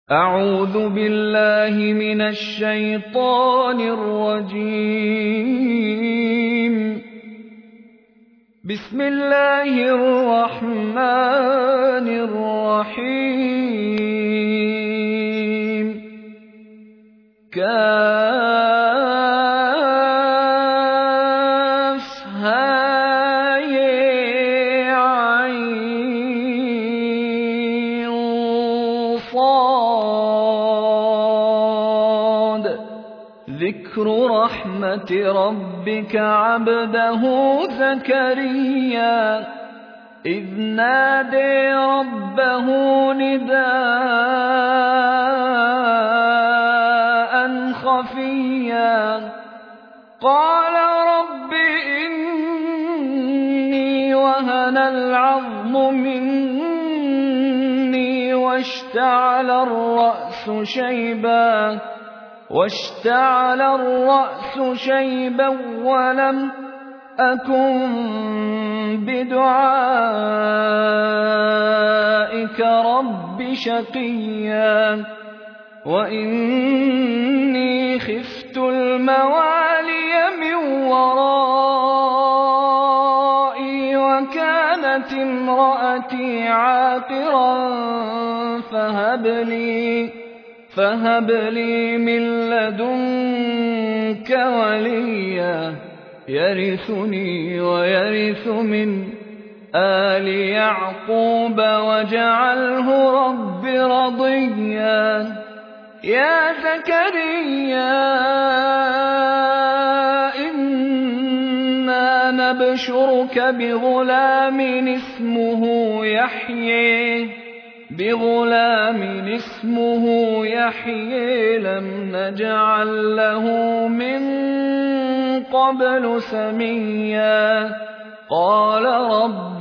أعوذ بالله من الشيطان الرجيم. بسم الله الرحمن الرحيم. كافها ذكر رحمة ربك عبده زكريا إذ نادى ربه نداء خفيا قال رب إني وهن العظم مني واشتعل الرأس شيبا ولم أكن بدعائك رب شقيا وإني خفت الموالي من ورائي وكانت امرأتي عاقرا فهب لي من لدنك وليا يرثني ويرث من آل يعقوب واجعله رب رضيا يا زكريا إنا نبشرك بغلام اسمه يحيى لم نجعل له من قبل سميا قال رب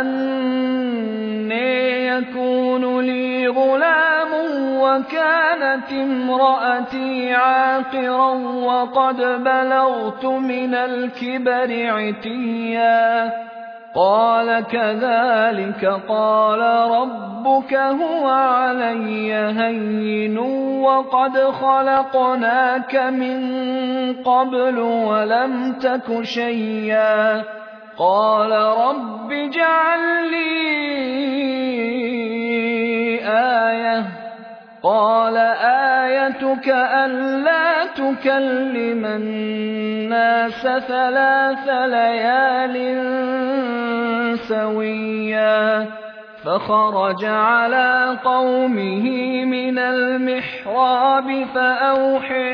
أنى يكون لي غلام وكانت امرأتي عاقرا وقد بلغت من الكبر عتيا قال كذلك قال ربك هو علي هين وقد خلقناك من قبل ولم تك شيئا قال رب اجعل لي آية قال آيتك ألا تكلم الناس 3 ليال سويا فخرج على قومه من المحراب فأوحى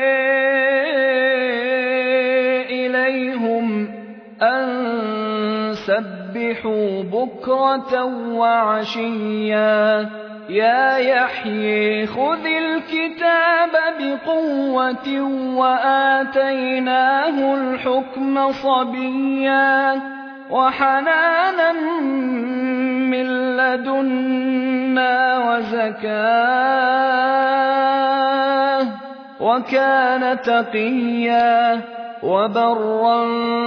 إليهم أن سبحوا بكرة وعشيا يا يحيى خذ الكتاب بقوة وآتيناه الحكم صبيا وحنانا من لدنا وزكاة وكان تقيا وبرا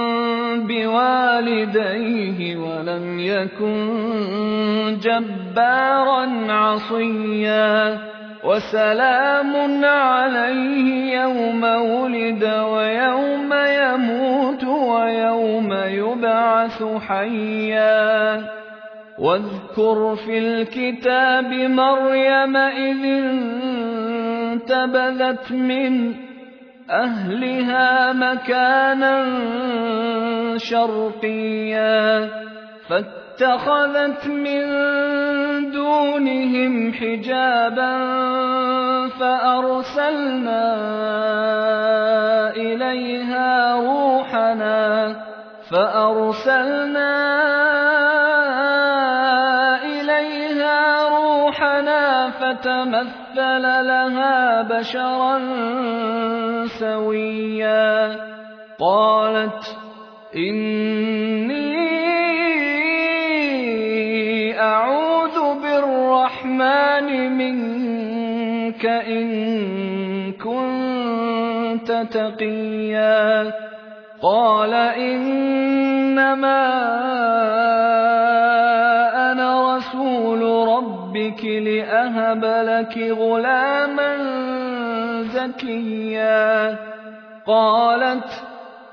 بوالديه ولم يكن جبارا عصيا وسلام عليه يوم ولد ويوم يموت ويوم يبعث حيا واذكر في الكتاب مريم إذ انتبذت من أهلها مكانا شرقيا فاتخذت من دونهم حجابا فأرسلنا إليها روحنا فتمثل لها بشرا سويا قالت إني أعوذ بالرحمن منك إن كنت تقيا قال إنما أنا رسول ربك ربك لأهب لك غلاما زكيا قالت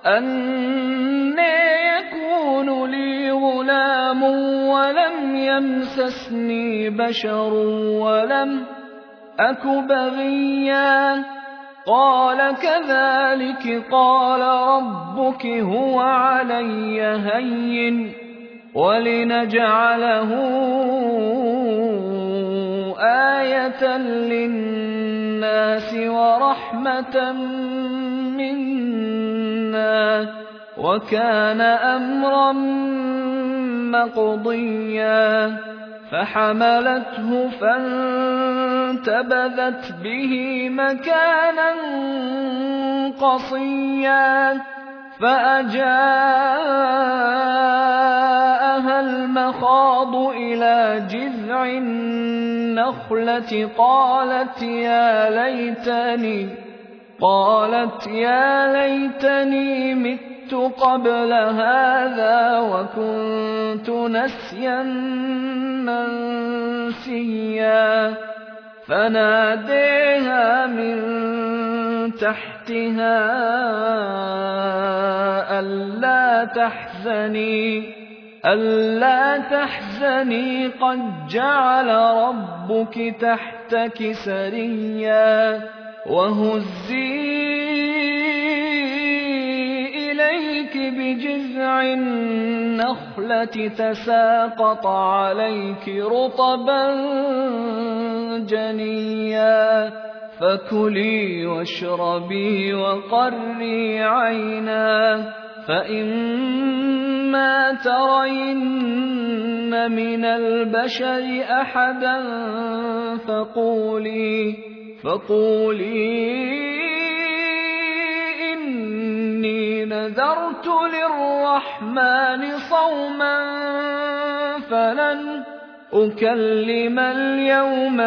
أنى يكون لي غلام ولم يمسسني بشر ولم أك بغيا قال كذلك قال ربك هو علي هين ولنجعله آية للناس ورحمة منا وكان أمرا مقضيا فحملته فانتبذت به مكانا قصيا فأجاءها المخاض إلى جذع النخلة قالت يا ليتني مت قبل هذا وكنت نسيا منسيا فناديها من تحتها ألا تحزني قد جعل ربك تحتك سريا وهزي إليك بجذع النخلة تساقط عليك رطبا جنيا فكلي واشربي وقري عينا فإما ترين من البشر أحدا فقولي إني نذرت للرحمن صوما فلن أكلم اليوم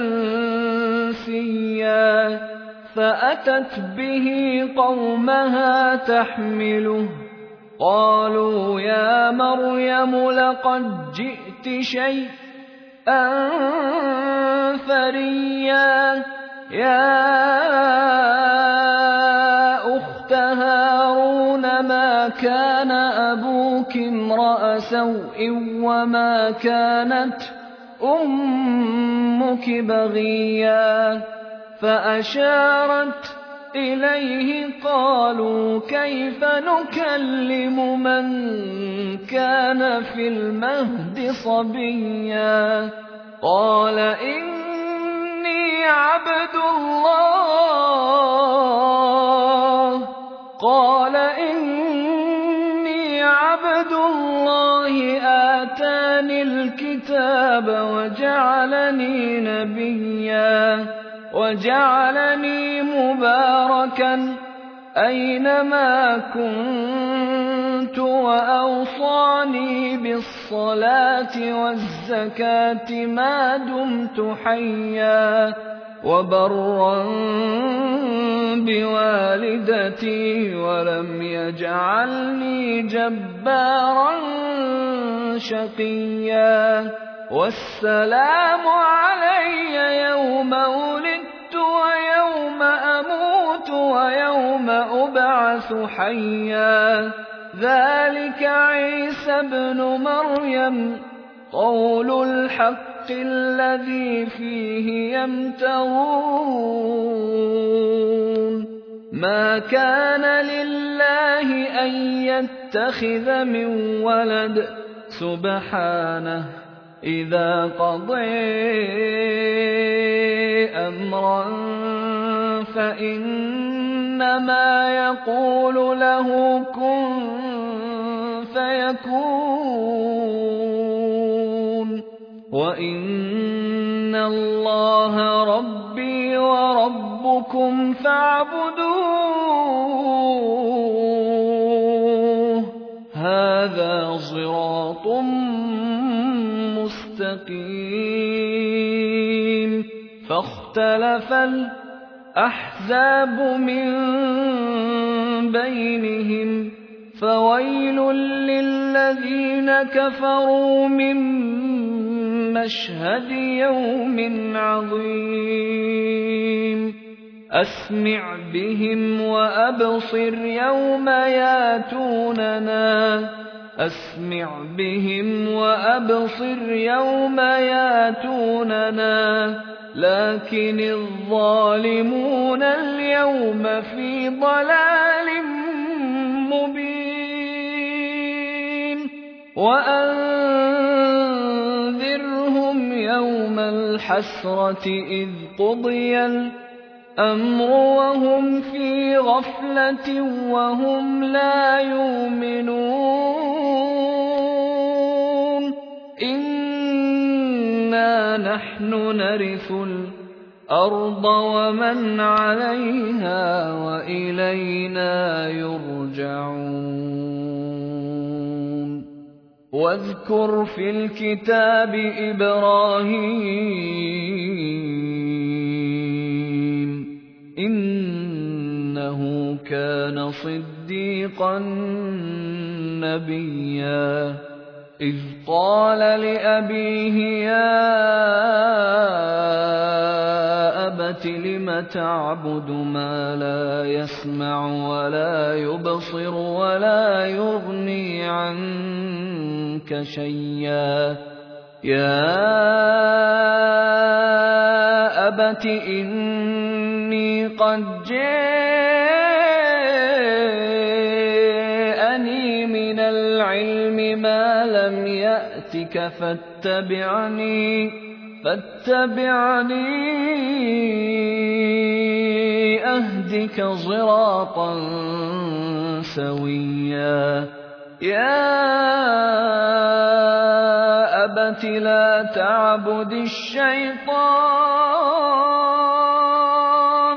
إنسيا فأتت به قومها تحمله قالوا يا مريم لقد جئت شيئا فريا يا أخت هارون ما كان أبوك امرأ سوء وما كانت أمك بغيا فأشارت إليه قالوا كيف نكلم من كان في المهد صبيا قال إني عبد الله آتاني الكتاب وجعلني نبيا وجعلني مباركا أينما كنت وأوصاني بالصلاة والزكاة ما دمت حيا وبرا بوالدتي ولم يجعلني جبارا شقيا والسلام علي يوم ولدت ويوم أموت ويوم أبعث حيا ذلك عيسى ابن مريم قول الحق الذي فيه يمترون ما كان لله أن يتخذ من ولد سبحانه إذا قضى أمرا فإنما يقول له كن فيكون وإن الله ربي وربكم فاعبدوه هذا صراط مستقيم فاختلف الأحزاب من بينهم فويل للذين كفروا من مشهد يوم عظيم أسمع بهم وأبصر يوم ياتوننا لكن الظالمون اليوم في ضلال مبين وأنذرهم يوم الحسرة إذ قضي الأمر وهم في غفلة وهم لا يؤمنون إنا نحن نرث الأرض ومن عليها وإلينا يرجعون واذكر في الكتاب إبراهيم إنه كان صديقا نبيا إذ قال لأبيه يا أبت لم تعبد ما لا يسمع ولا يبصر ولا يغني عنك شيئا يا أبت إني قد جاءني من العلم ما لم يأتك فاتبعني أهدك صراطا سويا يا أبت لا تعبد الشيطان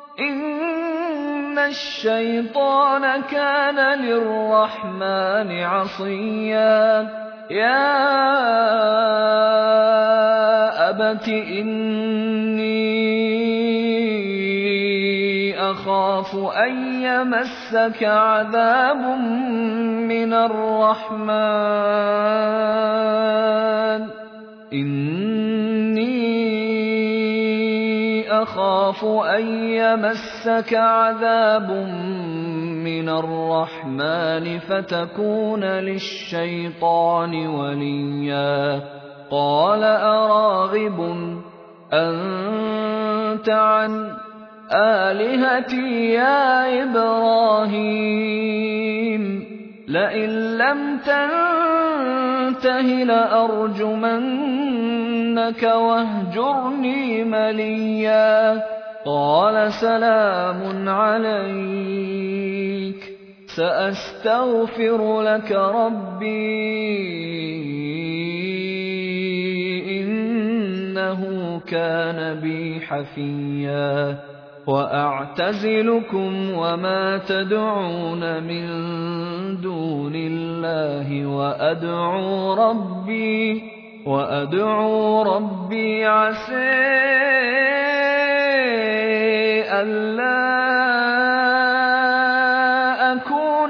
إن الشيطان كان للرحمن عصيا يا أبت إني أخاف أن يمسك عذاب من الرحمن فتكون للشيطان وليا قال أراغب أنت عن آلهتي يا إبراهيم لئن لم تنته لأرجمنك واهجرني مليا قال سلام عليك سأستغفر لك ربي إنه كان بي حفيا وأعتزلكم وما تدعون من دون الله وأدعو ربي عسى ألا أكون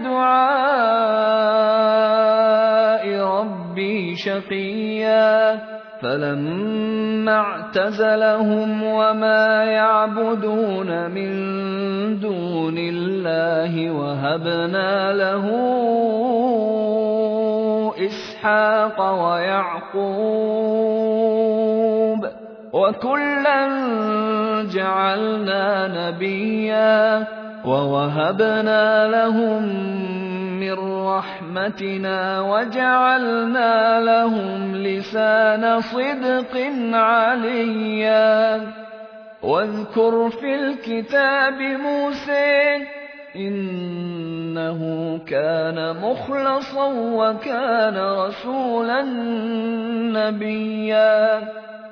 بدعاء ربي شقيا فلما اعتزلهم وما يعبدون من دون الله وهبنا له إسحاق ويعقوب وكلا جعلنا نبيا ووهبنا لهم من رحمتنا وجعلنا لهم لسان صدق عليا واذكر في الكتاب موسى إنه كان مخلصا وكان رسولا نبيا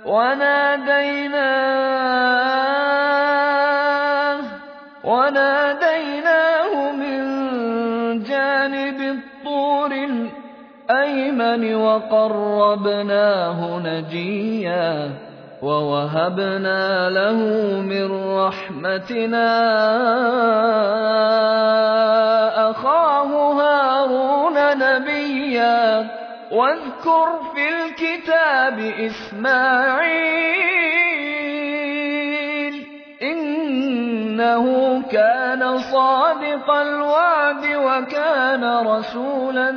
وناديناه من جانب الطور الأيمن وقربناه نجيا ووهبنا له من رحمتنا أخاه هارون نبيا واذكر في الكتاب إسماعيل إنه كان صادق الوعد وكان رسولا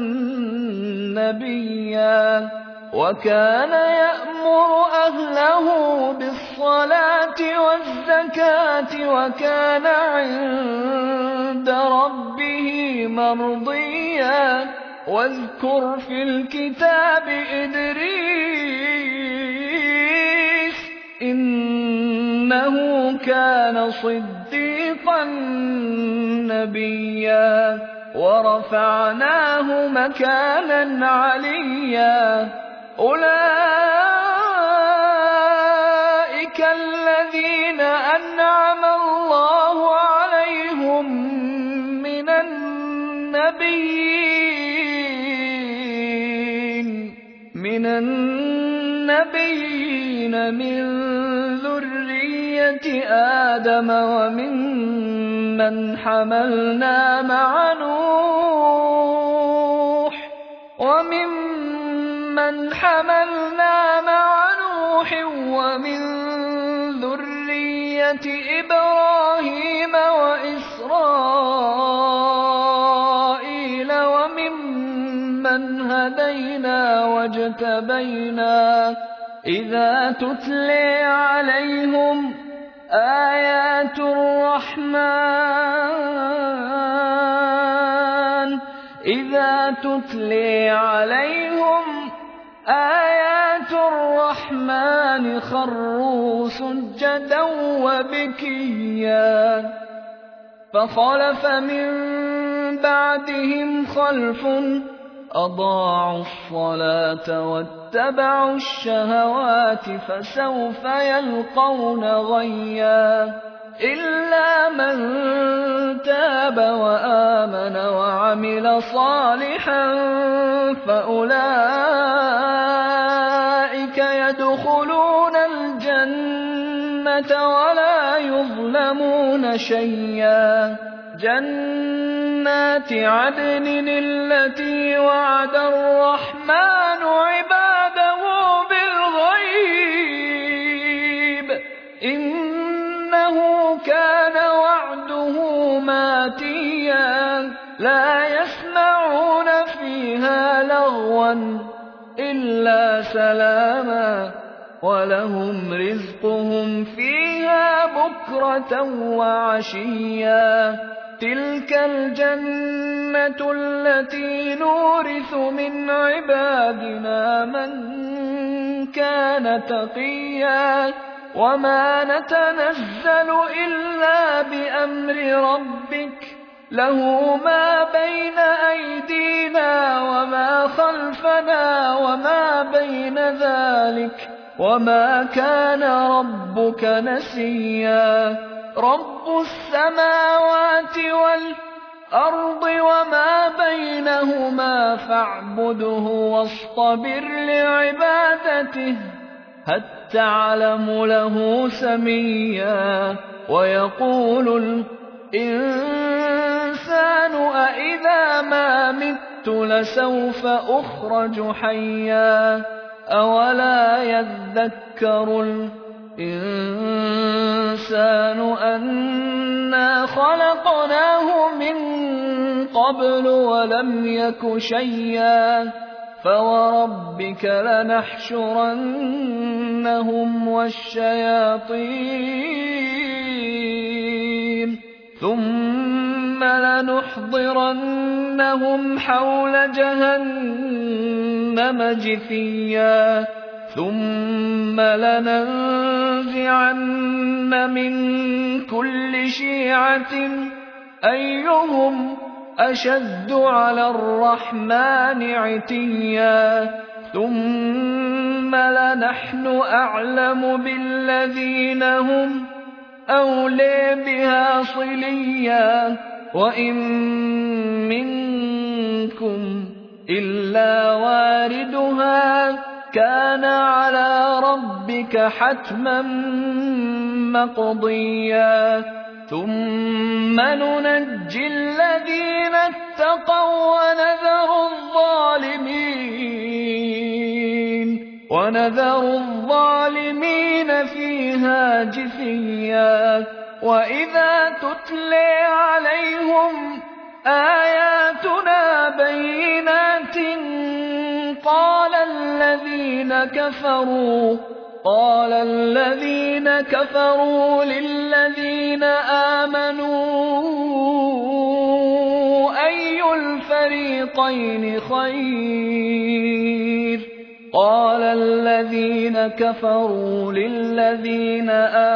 نبيا وكان يأمر أهله بالصلاة والزكاة وكان عند ربه مرضيا واذكر في الكتاب إدريس إنه كان صديقا نبيا ورفعناه مكانا عليا أولئك الذين أنعم الله عليهم من النبيين من ذرية آدم وممن حملنا مع نوح ومن ذرية إبراهيم وإسرائيل وممن هدينا واجتبينا إذا تتلي عليهم آيات الرحمن خروا سجدا وبكيا فخلف من بعدهم خلف أضاعوا الصلاة واتبعوا الشهوات فسوف يلقون غيا إلا من تاب وآمن وعمل صالحا فأولئك يدخلون الجنة ولا يظلمون شيئا جنات عدن التي وعد الرحمن عباده بالغيب إنه كان وعده ماتيا لا يسمعون فيها لغوا إلا سلاما ولهم رزقهم فيها بكرة وعشيا تلك الجنة التي نورث من عبادنا من كان تقيا وما نتنزل إلا بأمر ربك له ما بين أيدينا وما خلفنا وما بين ذلك وما كان ربك نسيا رب السماوات والأرض وما بينهما فاعبده واصطبر لعبادته هل تعلم له سميا ويقول الإنسان أإذا ما مت لسوف أخرج حيا أولا يذكر الإنسان أنا خلقناه من قبل ولم يك شيئا فوربك لنحشرنهم والشياطين ثم لنحضرنهم حول جهنم جثيا ثم لننزعن من كل شيعة أيهم أشد على الرحمن عتيا ثم لنحن أعلم بالذين هم أولي بها صليا وإن منكم إلا واردها كان على ربك حتما مقضيا ثم ننجي الذين اتقوا ونذر الظالمين فيها جثيا. وإذا تتلي عليهم آياتنا بينات قال الذين كفروا للذين آمنوا أي الفريقين خير. قال الذين كفروا للذين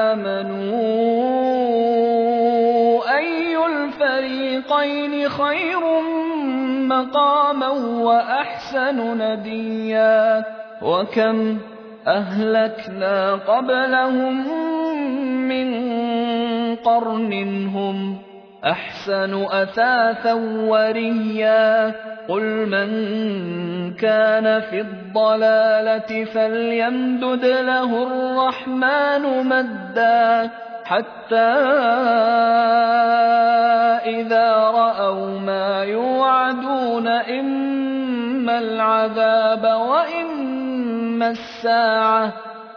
آمنوا أي الفريقين خير مقاما وأحسن نديا. وكم أهلكنا قبلهم من قرن هم أحسن أثاثا وريا. قل من كان في الضلالة فليمدد له الرحمن مدا حتى إذا رأوا ما يوعدون إما العذاب وإما الساعة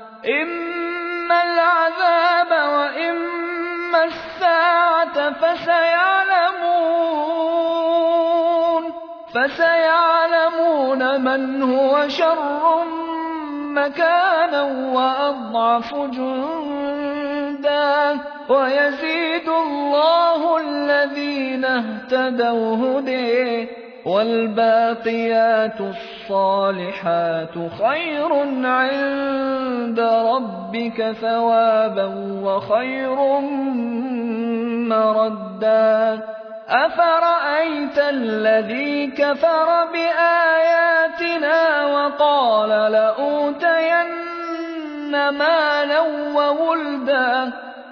فسيعلمون من هو شر مكانا وأضعف جندا. ويزيد الله الذين اهتدوا هدى والباقيات الصالحات خير عند ربك ثوابا وخير مردا. أفرأيت الذي كفر بآياتنا وقال لأوتين مالا وولدا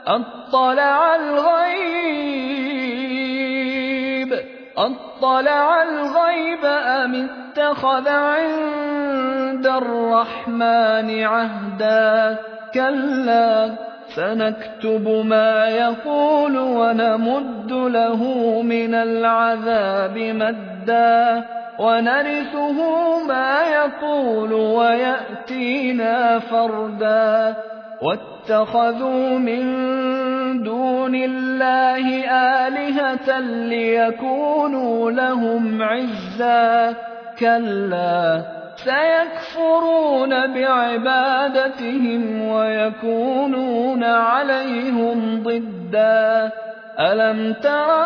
أطلع الغيب أم اتخذ عند الرحمن عهدا. كلا سنكتب ما يقول ونمد له من العذاب مدا ونرثه ما يقول ويأتينا فردا. واتخذوا من دون الله آلهة ليكونوا لهم عزا. كلا سيكفرون بعبادتهم ويكونون عليهم ضدا. ألم تر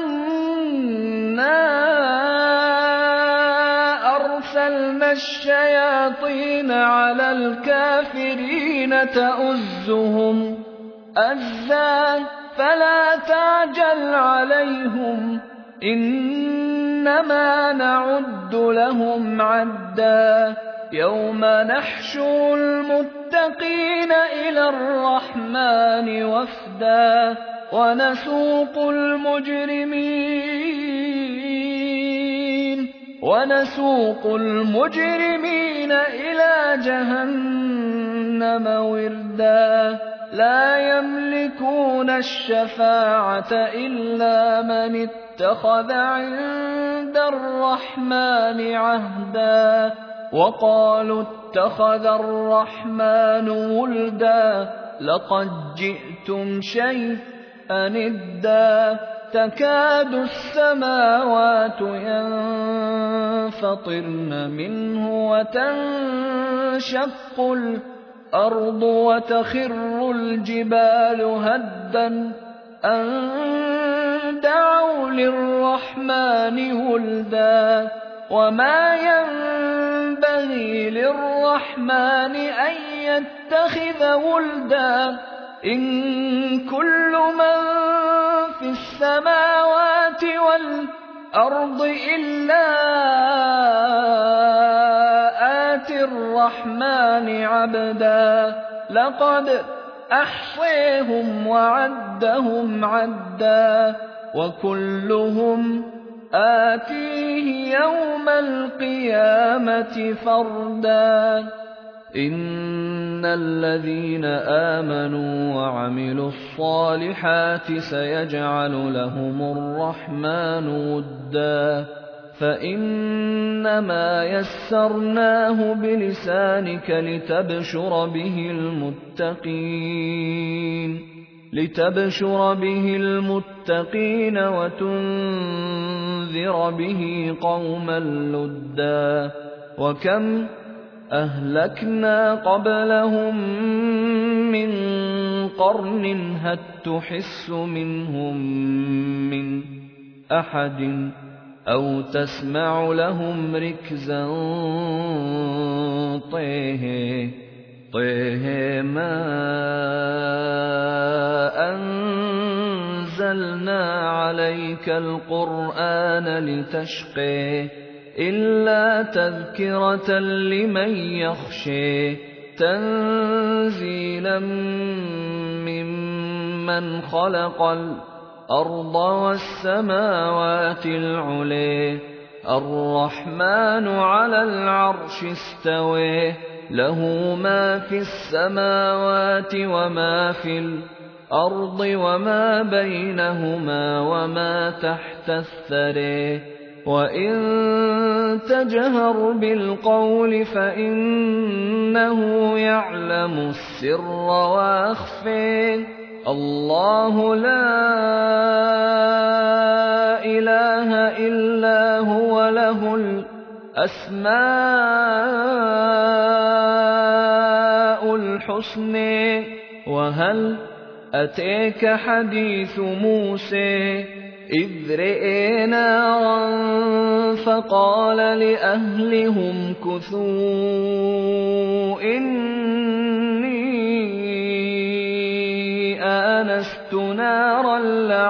أنا أرسلنا الشياطين على الكافرين تؤزهم أزا فلا تعجل عليهم إنما نعد لهم عدا. يوم نحشر المتقين إلى الرحمن وفدا ونسوق المجرمين إلى جهنم وردا. لا يملكون الشفاعة إلا من اتخذ عند الرحمن عهدا. وقالوا اتخذ الرحمن ولدا لقد جئتم شيئا إدا. تكاد السماوات ينفطرن منه وتنشق الأرض وتخر الجبال هدا أن دعوا للرحمن ولدا. وما ينبغي للرحمن أن يتخذ ولدا. إن كل من في السماوات والأرض إلا آتي الرحمن عبدا. لقد أحصيهم وعدهم عدا وكلهم آتيه يوم القيامة فردا. إن الذين آمنوا وعملوا الصالحات سيجعل لهم الرحمن ودا فإنما يسرناه بلسانك لتبشر به المتقين وتنذر به قوما لدا وكم أهلكنا قبلهم من قرن هل تحس منهم من أحد أو تسمع لهم ركزا طه ما أنزلنا عليك القرآن لتشقي إلا تذكرة لمن يخشي تنزيلا ممن خلق الأرض والسماوات العلي الرحمن على العرش استوى له ما في السماوات وما في الأرض وما بينهما وما تحت الثرى وإن تجهر بالقول فإنه يعلم السر وأخفى الله لا إله إلا هو له الأسماء الحسنى وهل أتيك حديث موسى إذ رأى نارا فقال لأهلهم كثوا إني آنست نارا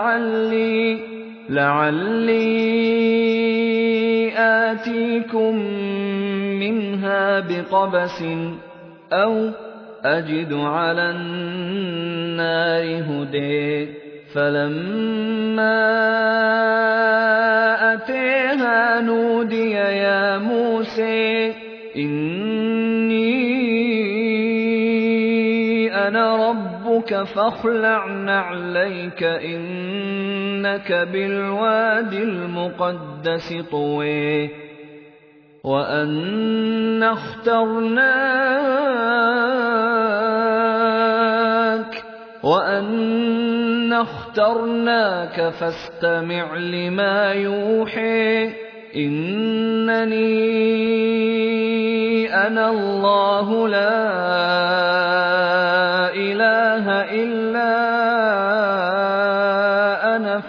لعلي آتيكم منها بقبس أو أجد على النار هدى فلما أتيها نودي يا موسى إني أنا ربك فاخلع نعليك إنك بالوادي المقدس طوى وأنا اخترناك فاستمع لما يوحى إنني أنا الله لا إله إلا أنا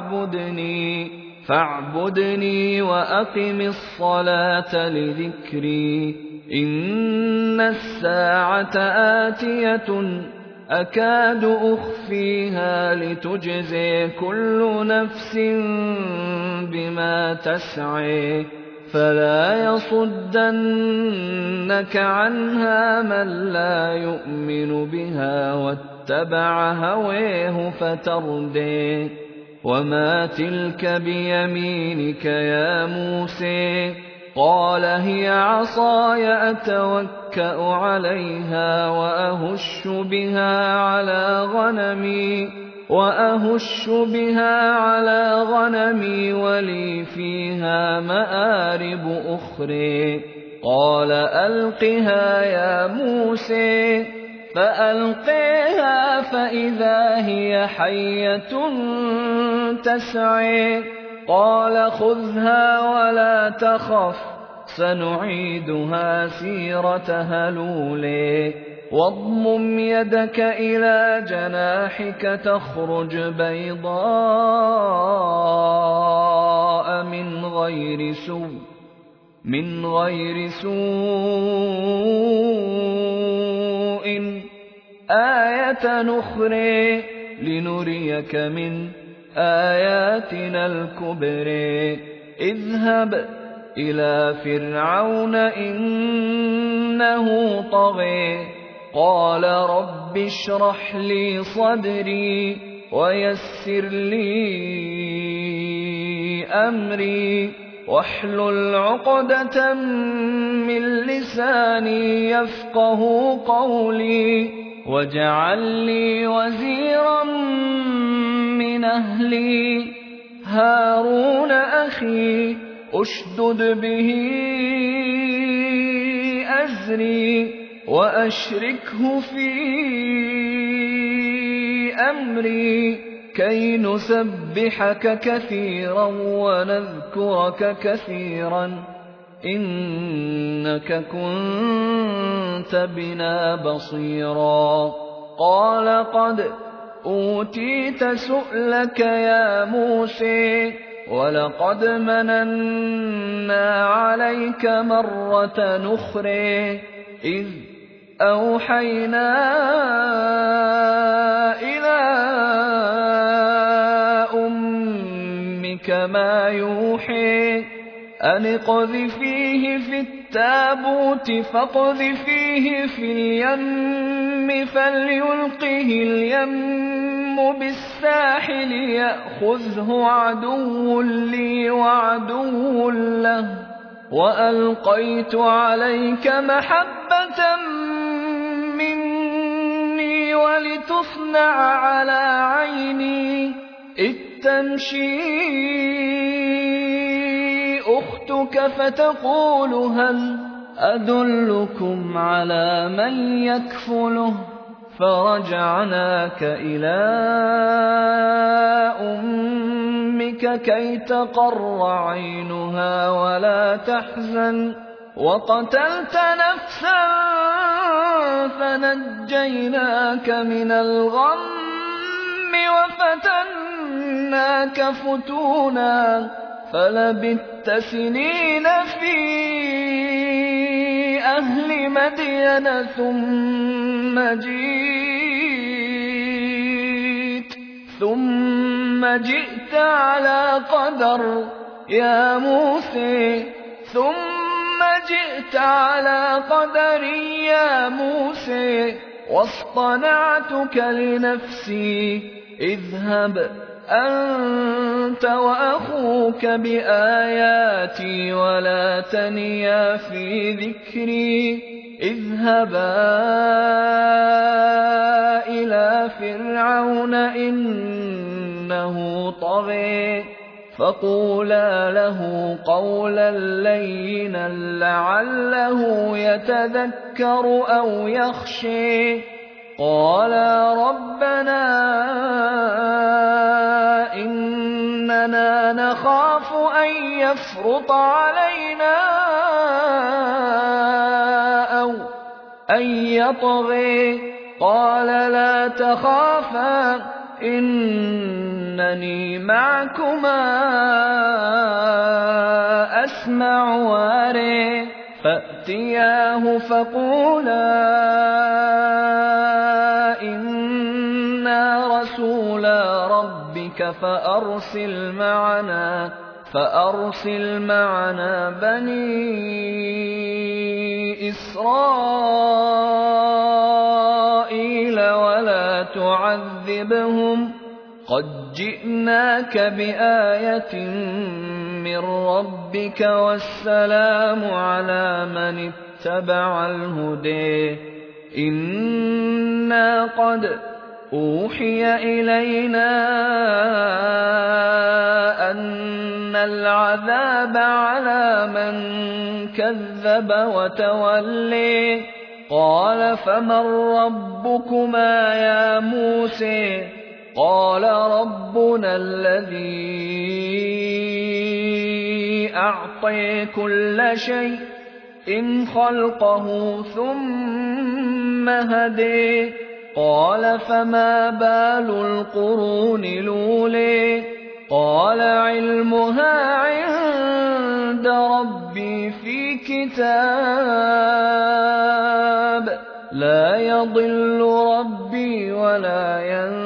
فاعبدني وأقم الصلاة لذكري إن الساعة آتية أكاد أخفيها لتجزي كل نفس بما تسعى فلا يصدنك عنها من لا يؤمن بها واتبع هواه فتردي وما تلك بيمينك يا موسى قال هي عصاي أتوكأ عليها وأهش بها على غنمي ولي فيها مآرب أخرى قال ألقها يا موسى فألقيها فإذا هي حية تسعى قال خذها ولا تخف سنعيدها سيرتها الأولى واضمم يدك إلى جناحك تخرج بيضاء من غير سوء آية أخرى لنريك من آياتنا الكبرى اذهب إلى فرعون إنه طغى قال رب اشرح لي صدري ويسر لي أمري واحلل عقدة من لساني يفقهوا قولي واجعل لي وزيرا من أهلي هارون أخي أشدد به أزري وأشركه في أمري كي نسبحك كثيرا ونذكرك كثيرا إنك كنت بنا بصيرا قال قد أوتيت سؤلك يا موسى ولقد مننا عليك مرة أخرى إذ أوحينا إلى أمك ما يوحي أن اقذفيه في التابوت فاقذفيه في اليم فليلقه اليم بالساحل يأخذه عدو لي وعدو له وألقيت عليك محبة مني ولتصنع على عيني إذ تمشي أختك فتقول هل أدلكم على من يكفله فرجعناك إلى أمك كي تقر عينها ولا تحزن وقتلت نفسا فنجيناك من الغم وفتناك فتونا فلبثت سنين في أهل مدين ثم جئت على قدر يا موسى ثم جئت على قدري يا موسى واصطنعتك لنفسي اذهب أنت وأخوك بآياتي ولا تنيا في ذكري اذهبا إلى فرعون إنه طغى فقولا له قولا لينا لعله يتذكر أو يخشى قالا ربنا إننا نخاف أن يفرط علينا أو أن يطغى قال لا تخافا إنني معكما أسمع وأرى فأتياه فقولا إنا رسولا ربك فأرسل معنا بني إسرائيل ولا تعذبهم قد جئناك بآية من ربك والسلام على من اتبع الهدى إنا قد أوحي إلينا أن العذاب على من كذب وتولى قال فمن ربكما يا موسى قال ربنا الذي أعطى كل شيء إن خلقه ثم هدى قال فما بال القرون الأولى قال علمها عند ربي في كتاب لا يضل ربي ولا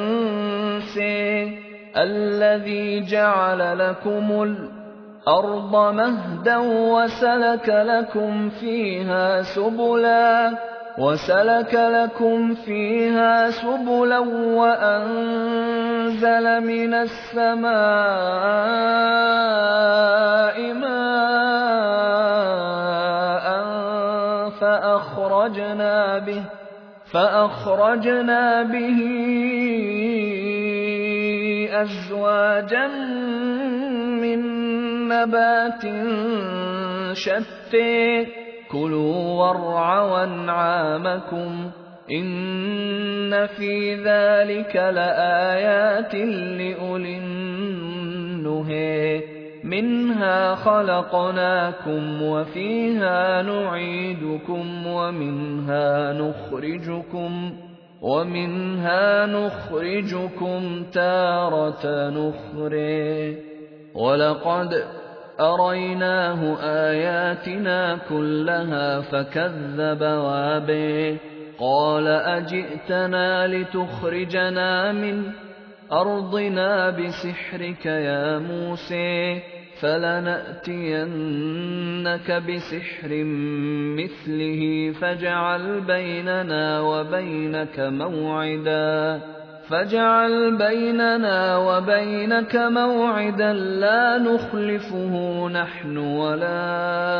ينسى الذي جعل لكم الأرض مهدا وسلك لكم فيها سبلا وأنزل من السماء ماء فأخرجنا به أزواجا من نبات شتى كلوا وارعوا أنعامكم إن في ذلك لآيات لأولي النهى منها خلقناكم وفيها نعيدكم ومنها نخرجكم تارة أخرى ولقد أريناه آياتنا كلها فكذب وابى قال أجئتنا لتخرجنا من أرضنا بسحرك يا موسى فلنأتينك بسحر مثله فاجعل بيننا وبينك موعدا لا نخلفه نحن ولا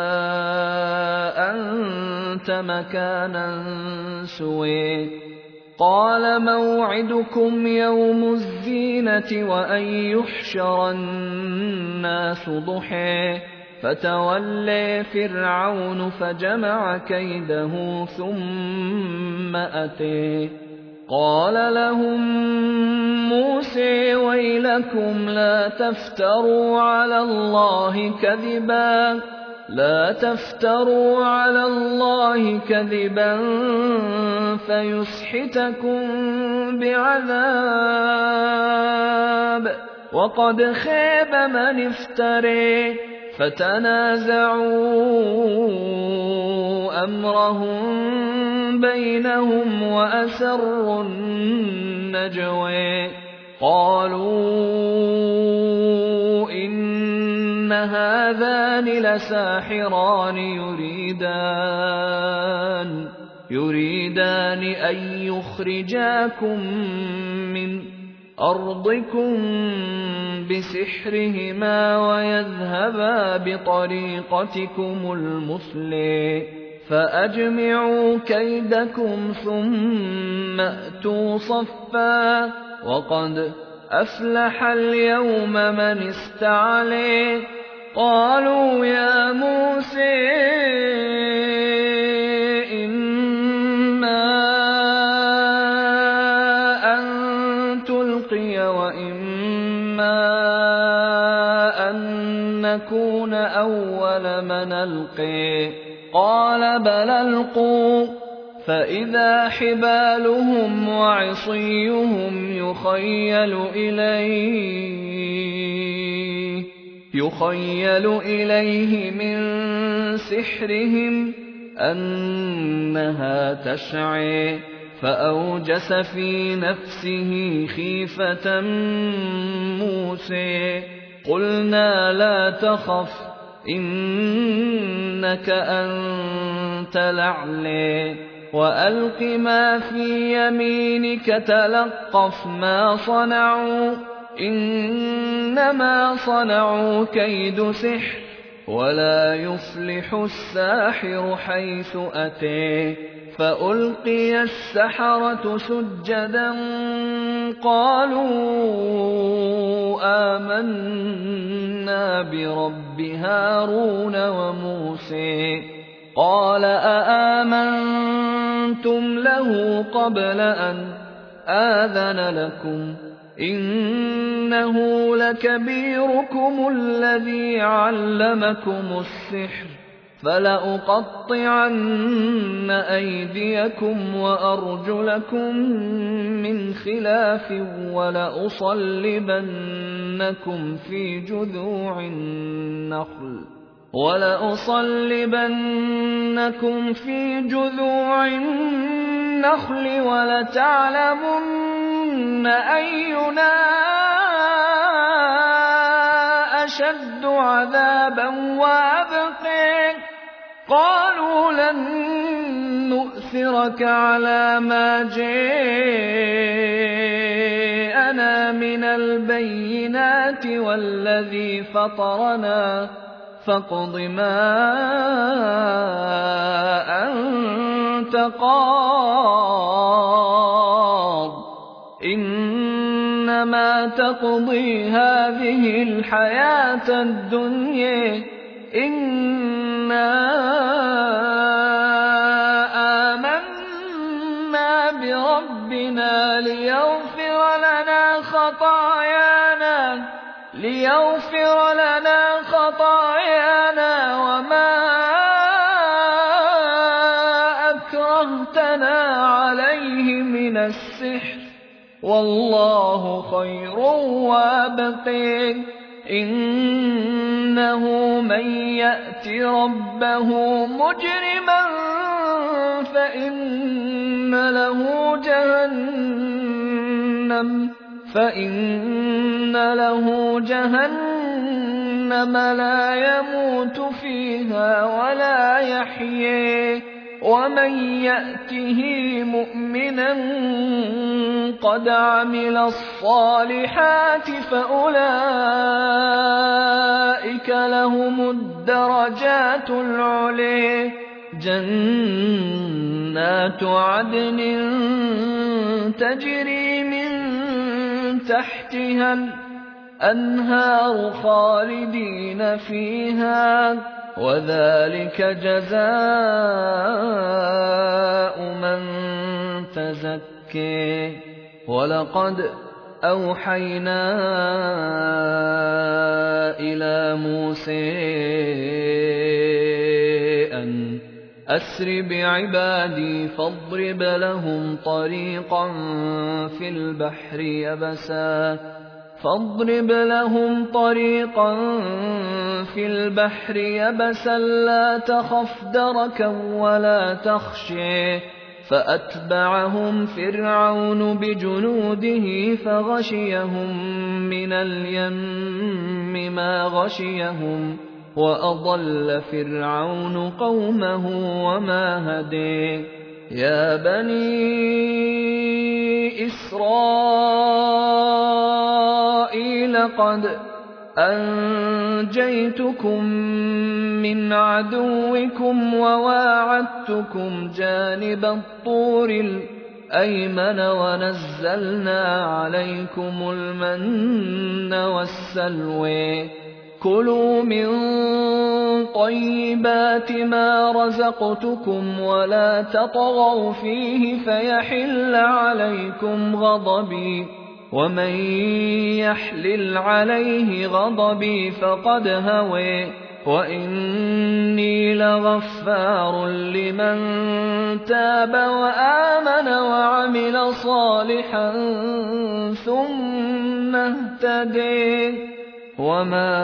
أنت مكانا سوى قال موعدكم يوم الزينة وأن يحشر الناس ضحى فتولى فرعون فجمع كيده ثم أتى قال لهم موسى ويلكم لا تفتروا على الله كذبا فيسحتكم بعذاب وقد خاب من افترى فتنازعوا أمرهم بينهم وأسروا النجوى قالوا إن هذان لساحران يريدان أن يخرجاكم من أرضكم بسحرهما ويذهبا بطريقتكم المثلى فأجمعوا كيدكم ثم أتوا صفا وقد أفلح اليوم من استعلى قالوا يا موسى إما أن تلقي وإما أن نكون أول من ألقي قال بل ألقوا فإذا حبالهم وعصيهم يخيل إليه من سحرهم أنها تسعى فأوجس في نفسه خيفة موسى قلنا لا تخف إنك أنت الأعلى وألق ما في يمينك تلقف ما صنعوا إنما صنعوا كيد سحر ولا يفلح الساحر حيث أتى فألقي السحرة سجدا قالوا آمنا برب هارون وموسى قال أآمنتم له قبل أن آذن لكم إنه لكبيركم الذي علمكم السحر فلأقطعن أيديكم وأرجلكم من خلاف ولأصلبنكم في جذوع النخل ولتعلمن أينا أشد عذابا وأبقى قالوا لن نؤثرك على ما جاءنا من البينات والذي فطرنا فاقض ما أنت مستقار إنما تقضي هذه الحياة الدنيا إنا آمنا بربنا ليغفر لنا خطايانا وما أكرهتنا عليه من السحر والله خير وابق إنه من يأت ربه مجرما فإن له جهنم لا يموت فيها ولا يحيي ومن يأته مؤمنا قد عمل الصالحات فأولئك لهم الدرجات العلي جنات عدن تجري من تحتها الأنهار خالدين فيها وذلك جزاء من تزكي ولقد أوحينا إلى موسى أن أسر بعبادي فاضرب لهم طريقا في البحر يبسا لا تخف دركا ولا تخشي فأتبعهم فرعون بجنوده فغشيهم من اليم ما غشيهم وأضل فرعون قومه وما هدي يا بني إسرائيل قد أنجيتكم من عدوكم وواعدتكم جانب الطور الأيمن ونزلنا عليكم المن والسلوى كلوا من طيبات ما رزقتكم ولا تطغوا فيه فيحل عليكم غضبي ومن يحلل عليه غضبي فقد هوى وإني لغفار لمن تاب وآمن وعمل صالحا ثم اهتدي وما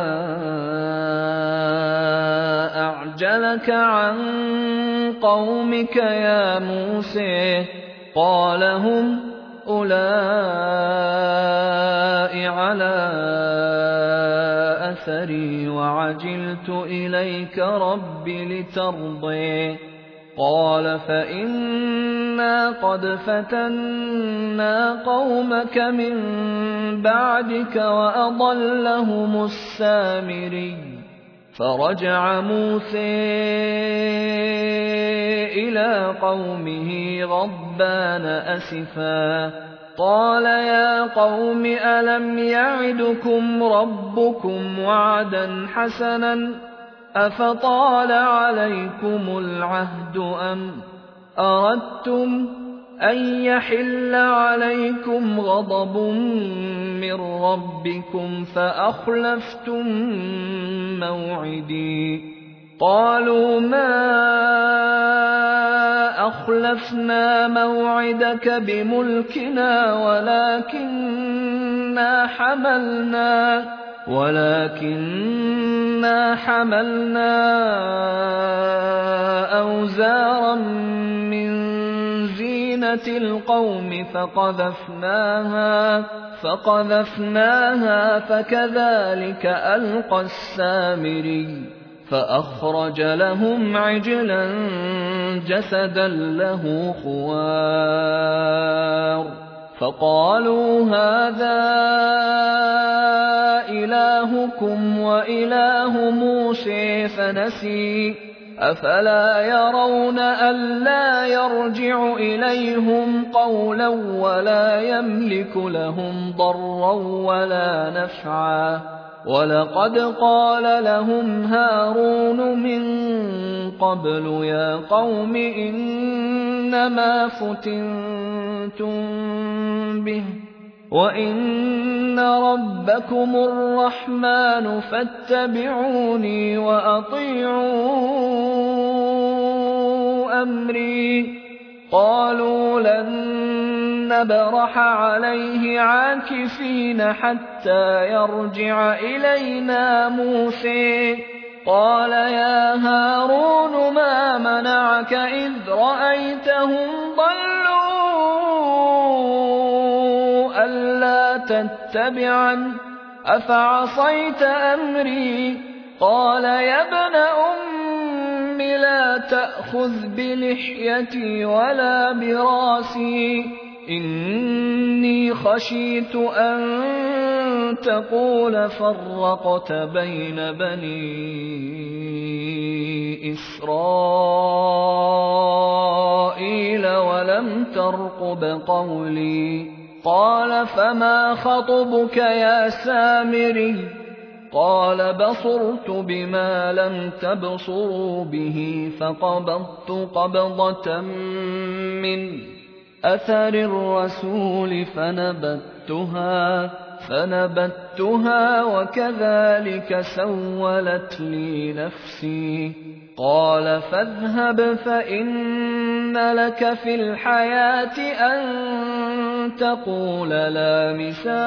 أعجلك عن قومك يا موسى قال هم أولئك على أثري وعجلت إليك رب لترضي قال فإنا قد فتنا قومك من بعدك وأضلهم السامري فرجع موسى إلى قومه غضبان أسفا قال يا قوم ألم يعدكم ربكم وعدا حسنا أفطال عليكم العهد أم أردتم أن يحل عليكم غضب من ربكم فأخلفتم موعدي قالوا ما أخلفنا موعدك بملكنا ولكننا حملنا أوزارا من زينة القوم فقذفناها فكذلك ألقى السامري فأخرج لهم عجلا جسدا له خوار فقالوا هذا إلهكم وإله موسى فنسي أفلا يرون ألا يرجع إليهم قولا ولا يملك لهم ضرا ولا نفعا ولقد قال لهم هارون من قبل يا قوم إنما فتنتم به وإن ربكم الرحمن فاتبعوني وأطيعوا أمري قالوا لن نبرح عليه عاكفين حتى يرجع إلينا موسى قال يا هارون ما منعك إذ رأيتهم ضلوا ألا تتبعن أفعصيت أمري قال يا ابن أم لا تأخذ بلحيتي ولا براسي إني خشيت أن تقول فرقت بين بني إسرائيل ولم ترقب قولي قال فما خطبك يا سامري قال بصرت بما لم تبصروا به فقبضت قبضة من أثر الرسول فنبتها وكذلك سولت لي نفسي قال فاذهب فإن لك في الحياة أن تقول لا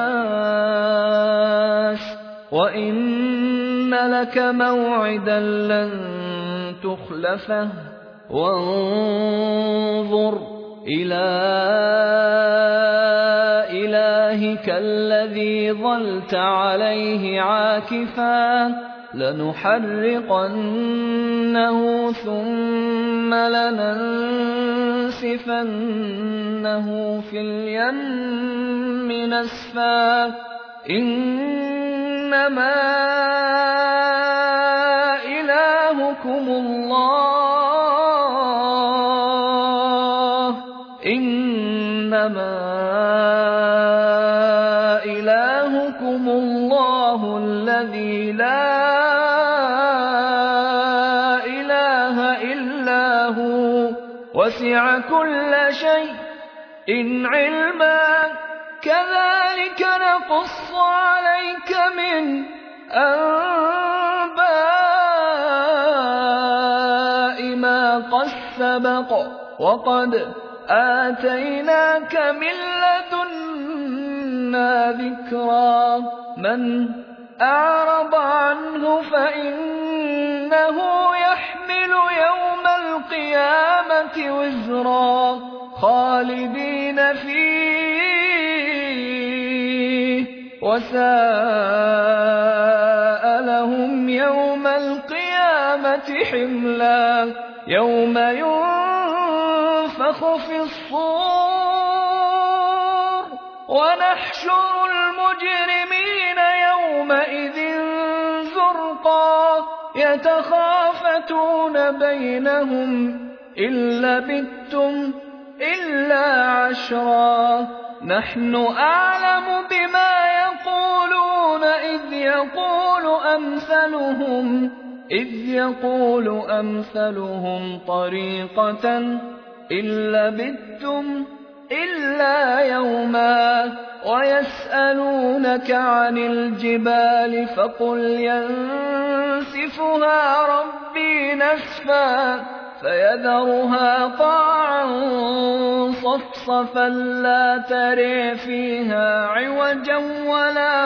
مساس وإن لك موعدا لن تخلفه وانظر إلى إلهك الذي ظلت عليه عاكفا لنحرقنه ثم لننسفنه في اليم نسفا إنما إلهكم الله الذي لا إله إلا هو وسع كل شيء علما كذلك نقص عليك من أنباء ما قد سبق وقد آتيناك من لدنا ذكرا من أعرض عنه فإنه يحمل يوم القيامة وزرا خالدين فيه وساء لهم يوم القيامة حملا يوم ينفخ في الصور ونحشر المجرمين يومئذ زرقا يتخافتون بينهم إن لبثتم إلا عشرا نحن أعلم بما يقولون إذ يقول أمثلهم طريقة إن لبثتم إلا يوما ويسألونك عن الجبال فقل ينسفها ربي نسفا فيذرها قاعا صفصفا لا ترى فيها عوجا ولا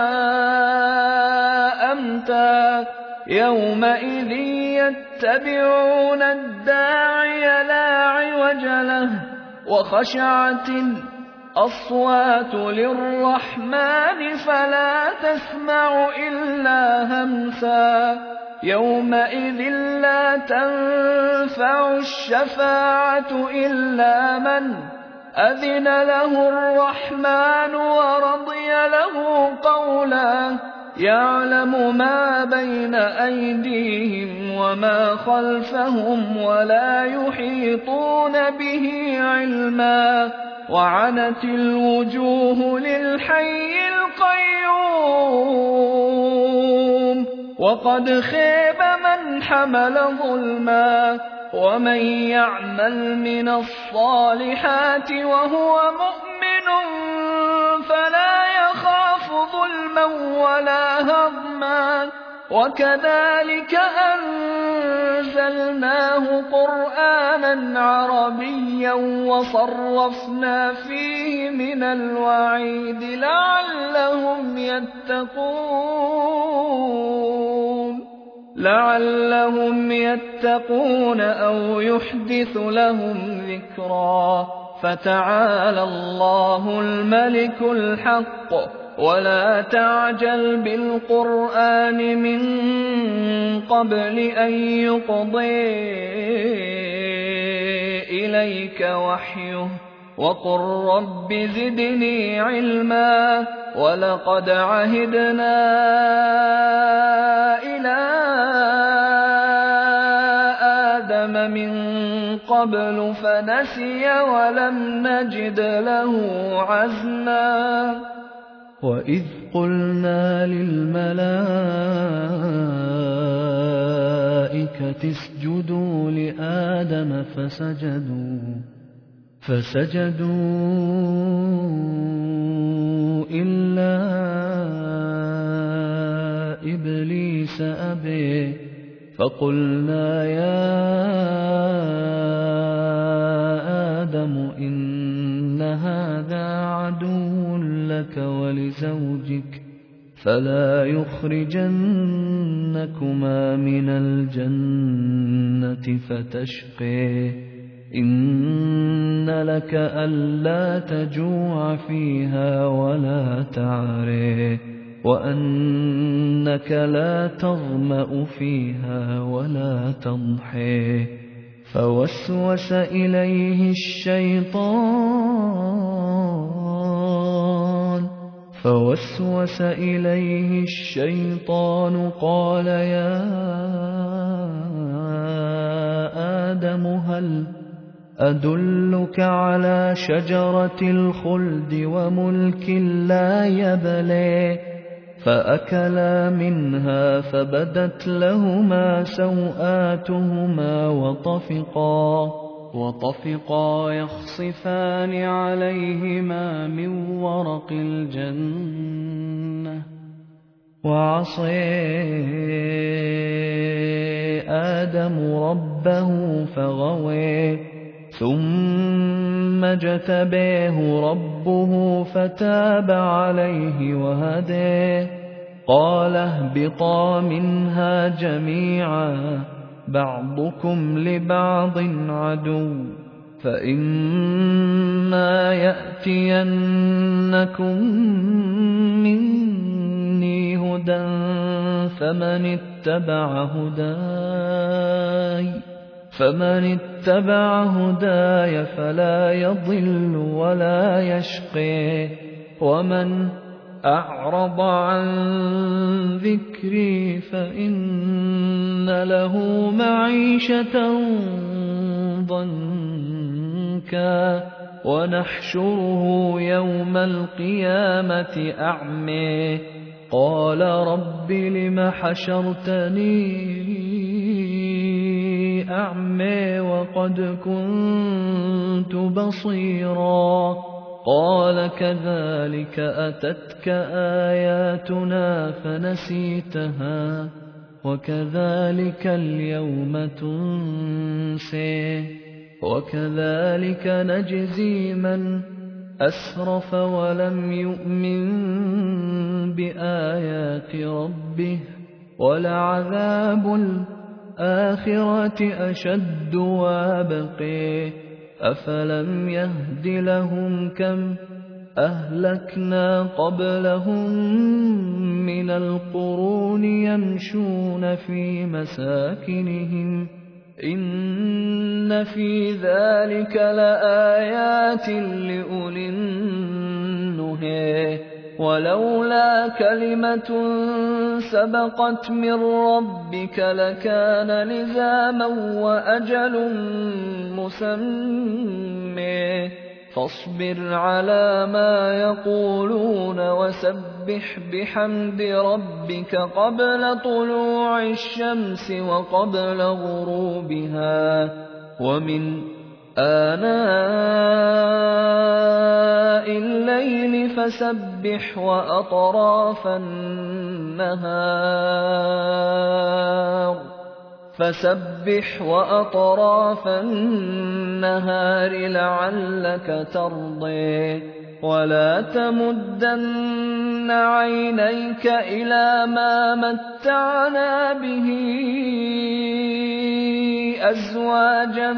أمتا يومئذ يتبعون الداعي لا عوج له وخشعت الأصوات للرحمن فلا تسمع إلا همسا يومئذ لا تنفع الشفاعة إلا من أذن له الرحمن ورضي له قولا يعلم ما بين أيديهم وما خلفهم ولا يحيطون به علما وعنت الوجوه للحي القيوم وقد خيب من حمل ظلما ومن يعمل من الصالحات وهو مؤمن فلا يخاف ظلما ولا هضما وكذلك أنزلناه قرآنا عربيا وصرفنا فيه من الوعيد لعلهم يتقون أو يحدث لهم ذكرا فتعالى الله الملك الحق ولا تعجل بالقرآن من قبل أن يقضي إليك وحيه وقل رب زدني علما ولقد عهدنا إلى آدم من قبل فنسي ولم نجد له عزما وإذ قلنا للملائكة اسجدوا لآدم فسجدوا إلا إبليس أبى فقلنا يا آدم إن هذا عدو لك ولزوجك فلا يخرجنكما من الجنة فتشقي إن لك ألا تجوع فيها ولا تعري وأنك لا تظمأ فيها ولا تضحي فوسوس إليه الشيطان قال يا آدم هل أدلك على شجرة الخلد وملك لا يبلي فأكلا منها فبدت لهما سوآتهما وطفقا يخصفان عليهما من ورق الجنة وعصي آدم ربه فغوي ثم اجتبيه ربه فتاب عليه وهديه قال اهبطا منها جميعا بعضكم لبعض عدو فإما يأتينكم مني هدى فمن اتبع هداي فلا يضل ولا يشقي ومن أعرض عن ذكري فإن له معيشة ضنكا ونحشره يوم القيامة أعمي قال رب لم حشرتني أعمي وقد كنت بصيرا قال كذلك أتتك آياتنا فنسيتها وكذلك اليوم تنسي وكذلك نجزي من أسرف ولم يؤمن بآيات ربه ولعذاب الآخرة أشد وابقي أفلم يهد لهم كم أهلكنا قبلهم من القرون يمشون في مساكنهم إن في ذلك لآيات لأولي النهي ولولا كلمة سبقت من ربك لكان لزاما وأجل مسمى فاصبر على ما يقولون وسبح بحمد ربك قبل طلوع الشمس وقبل غروبها ومن آناء الليل فسبح وأطراف النهار لعلك ترضي ولا تمدن عينيك إلى ما متعنا به أزواجا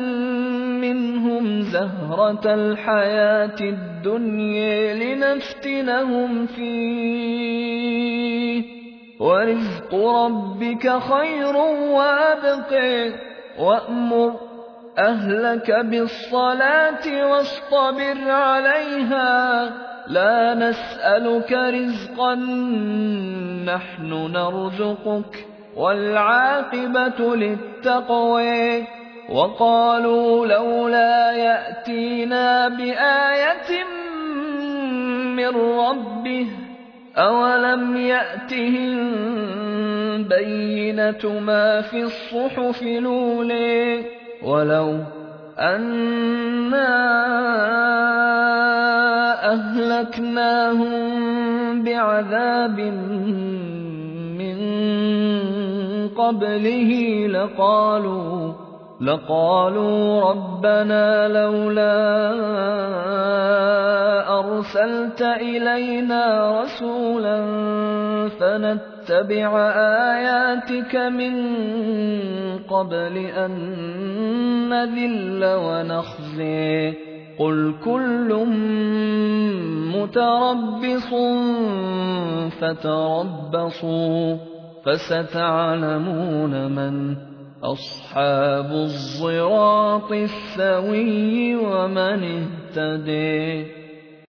منهم زهرة الحياة الدنيا لنفتنهم فيه ورزق ربك خير وأبقى وأمر أهلك بالصلاة واصطبر عليها لا نسألك رزقا نحن نرزقك والعاقبة للتقوى وقالوا لولا يأتينا بآية من ربه أولم يأتهم بينة ما في الصحف الأولى ولو أنا أهلكناهم بعذاب من قبله لقالوا ربنا لولا أرسلت إلينا رسولا فنتبع آياتك من قبل أن نذل ونخزي قل كل متربص فتربصوا فستعلمون من أصحاب الصراط السوي ومن اهتدي